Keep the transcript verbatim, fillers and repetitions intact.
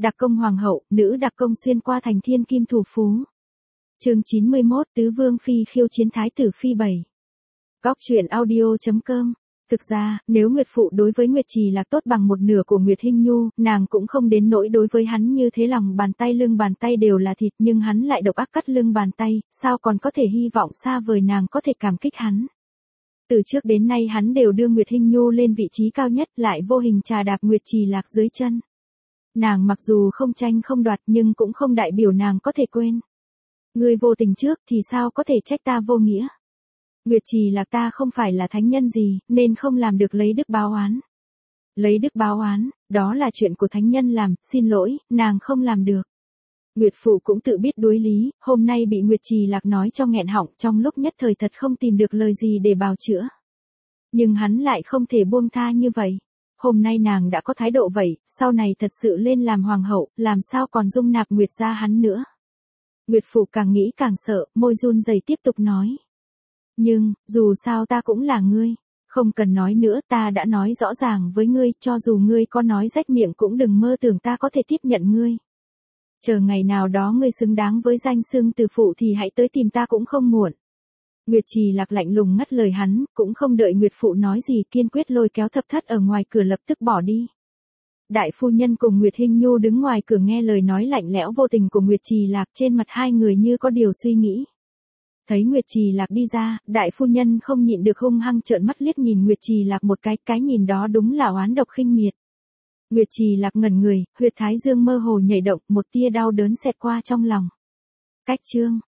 đặc công hoàng hậu, nữ đặc công xuyên qua thành thiên kim thủ phú. Chương chín mươi mốt, tứ vương phi khiêu chiến thái tử phi bảy. Góc truyện audio chấm com. Thực ra, nếu Nguyệt Phụ đối với Nguyệt Trì Lạc tốt bằng một nửa của Nguyệt Hinh Nhu, nàng cũng không đến nỗi đối với hắn như thế, lòng bàn tay lưng bàn tay đều là thịt, nhưng hắn lại độc ác cắt lưng bàn tay, sao còn có thể hy vọng xa vời nàng có thể cảm kích hắn. Từ trước đến nay hắn đều đưa Nguyệt Hinh Nhu lên vị trí cao nhất, lại vô hình trà đạp Nguyệt Trì Lạc dưới chân. Nàng mặc dù không tranh không đoạt nhưng cũng không đại biểu nàng có thể quên. Ngươi vô tình trước thì sao có thể trách ta vô nghĩa. Nguyệt Trì Lạc ta không phải là thánh nhân gì, nên không làm được lấy đức báo oán. Lấy đức báo oán, đó là chuyện của thánh nhân làm, xin lỗi, nàng không làm được. Nguyệt Phụ cũng tự biết đối lý, hôm nay bị Nguyệt Trì Lạc nói cho nghẹn họng, trong lúc nhất thời thật không tìm được lời gì để bào chữa. Nhưng hắn lại không thể buông tha như vậy. Hôm nay nàng đã có thái độ vậy, sau này thật sự lên làm hoàng hậu, làm sao còn dung nạp Nguyệt gia hắn nữa. Nguyệt Phụ càng nghĩ càng sợ, môi run rẩy tiếp tục nói. Nhưng, dù sao ta cũng là ngươi. Không cần nói nữa, ta đã nói rõ ràng với ngươi, cho dù ngươi có nói rách miệng cũng đừng mơ tưởng ta có thể tiếp nhận ngươi. Chờ ngày nào đó ngươi xứng đáng với danh xưng từ phụ thì hãy tới tìm ta cũng không muộn. Nguyệt Trì Lạc lạnh lùng ngắt lời hắn, cũng không đợi Nguyệt Phụ nói gì, kiên quyết lôi kéo Thập Thất ở ngoài cửa lập tức bỏ đi. Đại phu nhân cùng Nguyệt Hinh Nhu đứng ngoài cửa nghe lời nói lạnh lẽo vô tình của Nguyệt Trì Lạc, trên mặt hai người như có điều suy nghĩ. Thấy Nguyệt Trì Lạc đi ra, đại phu nhân không nhịn được hung hăng trợn mắt liếc nhìn Nguyệt Trì Lạc một cái, cái nhìn đó đúng là oán độc khinh miệt. Nguyệt Trì Lạc ngẩn người, huyệt thái dương mơ hồ nhảy động, một tia đau đớn xẹt qua trong lòng. Cách chương,